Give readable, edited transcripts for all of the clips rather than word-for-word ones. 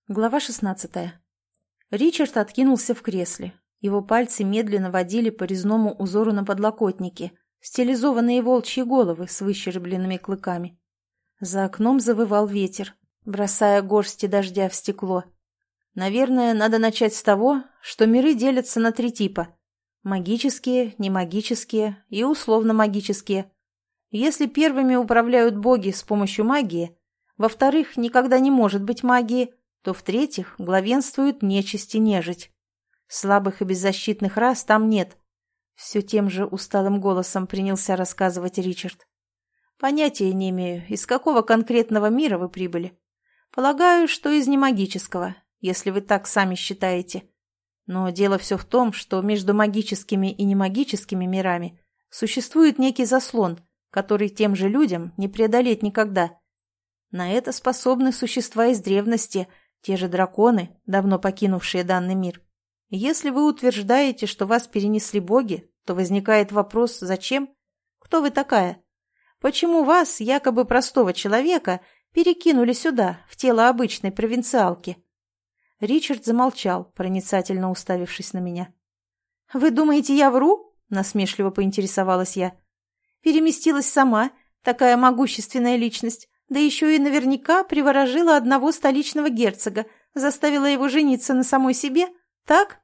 Глава 16. Ричард откинулся в кресле. Его пальцы медленно водили по резному узору на подлокотнике, стилизованные волчьи головы с выщербленными клыками. За окном завывал ветер, бросая горсти дождя в стекло. Наверное, надо начать с того, что миры делятся на три типа: магические, немагические и условно-магические. Если первыми управляют боги с помощью магии, во-вторых, никогда не может быть магии, то, в-третьих, главенствует нечисть и нежить. Слабых и беззащитных рас там нет. Все тем же усталым голосом принялся рассказывать Ричард. Понятия не имею, из какого конкретного мира вы прибыли. Полагаю, что из немагического, если вы так сами считаете. Но дело все в том, что между магическими и немагическими мирами существует некий заслон, который тем же людям не преодолеть никогда. На это способны существа из древности, те же драконы, давно покинувшие данный мир. Если вы утверждаете, что вас перенесли боги, то возникает вопрос: зачем? Кто вы такая? Почему вас, якобы простого человека, перекинули сюда, в тело обычной провинциалки? Ричард замолчал, проницательно уставившись на меня. «Вы думаете, я вру?» – насмешливо поинтересовалась я. «Переместилась сама, такая могущественная личность, да еще и наверняка приворожила одного столичного герцога, заставила его жениться на самой себе, так?»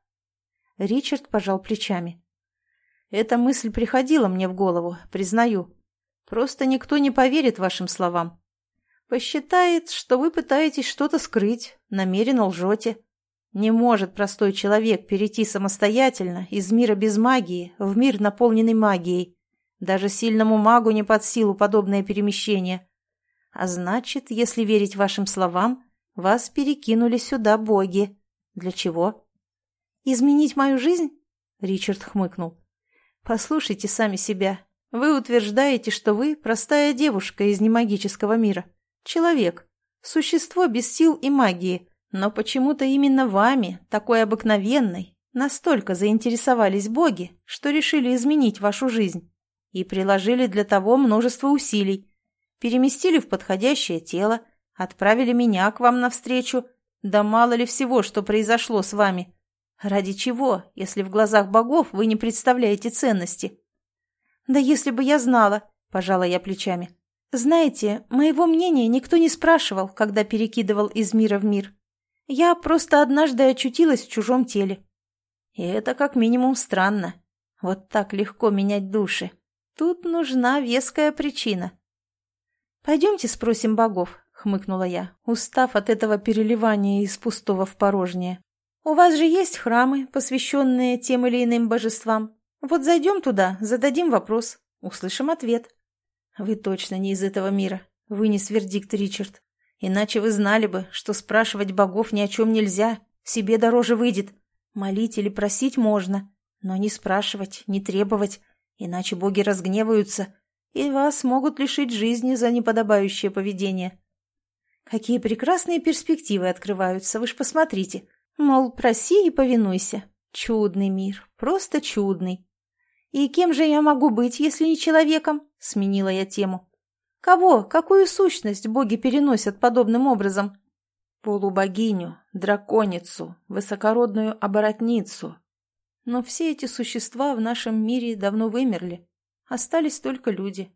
Ричард пожал плечами. «Эта мысль приходила мне в голову, признаю. Просто никто не поверит вашим словам. Посчитает, что вы пытаетесь что-то скрыть, намеренно лжете. Не может простой человек перейти самостоятельно из мира без магии в мир, наполненный магией. Даже сильному магу не под силу подобное перемещение. А значит, если верить вашим словам, вас перекинули сюда боги. Для чего?» «Изменить мою жизнь?» Ричард хмыкнул. «Послушайте сами себя. Вы утверждаете, что вы простая девушка из немагического мира. Человек. Существо без сил и магии. Но почему-то именно вами, такой обыкновенной, настолько заинтересовались боги, что решили изменить вашу жизнь. И приложили для того множество усилий. Переместили в подходящее тело, отправили меня к вам навстречу. Да мало ли всего, что произошло с вами. Ради чего, если в глазах богов вы не представляете ценности?» «Да если бы я знала», – пожала я плечами. «Знаете, моего мнения никто не спрашивал, когда перекидывал из мира в мир. Я просто однажды очутилась в чужом теле. И это как минимум странно. Вот так легко менять души. Тут нужна веская причина». «Пойдемте спросим богов», — хмыкнула я, устав от этого переливания из пустого в порожнее. «У вас же есть храмы, посвященные тем или иным божествам. Вот зайдем туда, зададим вопрос, услышим ответ». «Вы точно не из этого мира», — вынес вердикт Ричард. «Иначе вы знали бы, что спрашивать богов ни о чем нельзя, себе дороже выйдет. Молить или просить можно, но не спрашивать, не требовать, иначе боги разгневаются, и вас могут лишить жизни за неподобающее поведение». Какие прекрасные перспективы открываются, вы ж посмотрите. Мол, проси и повинуйся. Чудный мир, просто чудный. «И кем же я могу быть, если не человеком?» — сменила я тему. «Кого, какую сущность боги переносят подобным образом?» «Полубогиню, драконицу, высокородную оборотницу. Но все эти существа в нашем мире давно вымерли. Остались только люди».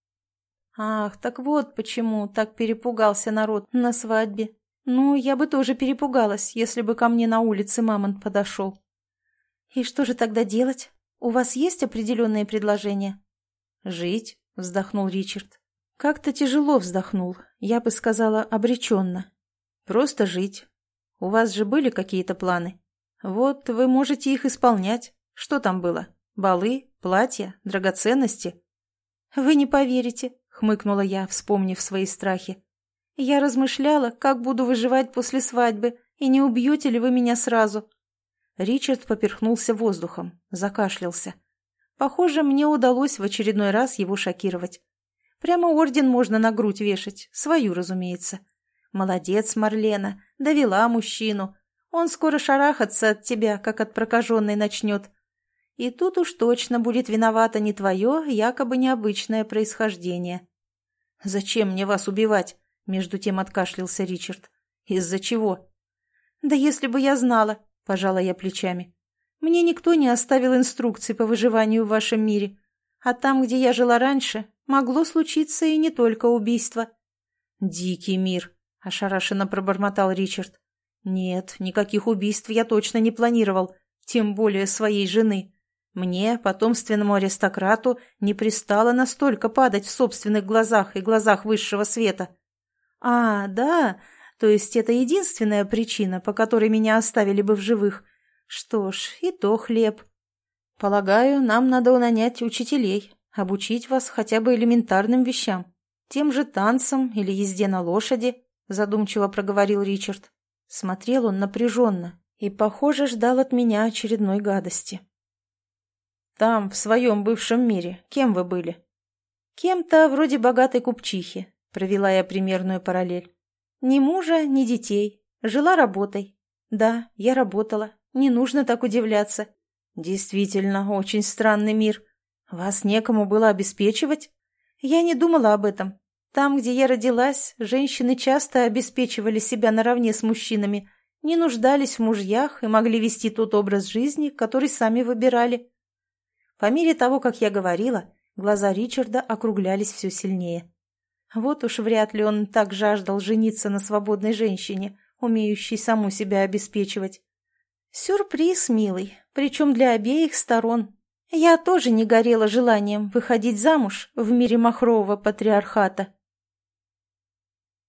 «Ах, так вот почему так перепугался народ на свадьбе. Ну, я бы тоже перепугалась, если бы ко мне на улице мамонт подошел». «И что же тогда делать? У вас есть определенные предложения?» «Жить», — вздохнул Ричард. Как-то тяжело вздохнул, я бы сказала, обреченно. «Просто жить. У вас же были какие-то планы? Вот вы можете их исполнять. Что там было? Балы, платья, драгоценности?» «Вы не поверите», — хмыкнула я, вспомнив свои страхи. «Я размышляла, как буду выживать после свадьбы, и не убьете ли вы меня сразу?» Ричард поперхнулся воздухом, закашлялся. Похоже, мне удалось в очередной раз его шокировать. Прямо орден можно на грудь вешать, свою, разумеется. Молодец, Марлена, довела мужчину. Он скоро шарахаться от тебя, как от прокаженной, начнет. И тут уж точно будет виновато не твое, якобы необычное происхождение. «Зачем мне вас убивать?» — между тем откашлялся Ричард. «Из-за чего?» «Да если бы я знала», — пожала я плечами. «Мне никто не оставил инструкций по выживанию в вашем мире. А там, где я жила раньше, могло случиться и не только убийство». «Дикий мир», — ошарашенно пробормотал Ричард. «Нет, никаких убийств я точно не планировал, тем более своей жены. Мне, потомственному аристократу, не пристало настолько падать в собственных глазах и глазах высшего света». «А, да, то есть это единственная причина, по которой меня оставили бы в живых. Что ж, и то хлеб. Полагаю, нам надо нанять учителей, обучить вас хотя бы элементарным вещам. Тем же танцам или езде на лошади», — задумчиво проговорил Ричард. Смотрел он напряженно и, похоже, ждал от меня очередной гадости. «Там, в своем бывшем мире, кем вы были?» «Кем-то вроде богатой купчихи», — провела я примерную параллель. «Ни мужа, ни детей. Жила работой. Да, я работала. Не нужно так удивляться. Действительно, очень странный мир. Вас некому было обеспечивать? Я не думала об этом. Там, где я родилась, женщины часто обеспечивали себя наравне с мужчинами, не нуждались в мужьях и могли вести тот образ жизни, который сами выбирали». По мере того, как я говорила, глаза Ричарда округлялись все сильнее. Вот уж вряд ли он так жаждал жениться на свободной женщине, умеющей саму себя обеспечивать. Сюрприз, милый, причем для обеих сторон. Я тоже не горела желанием выходить замуж в мире махрового патриархата.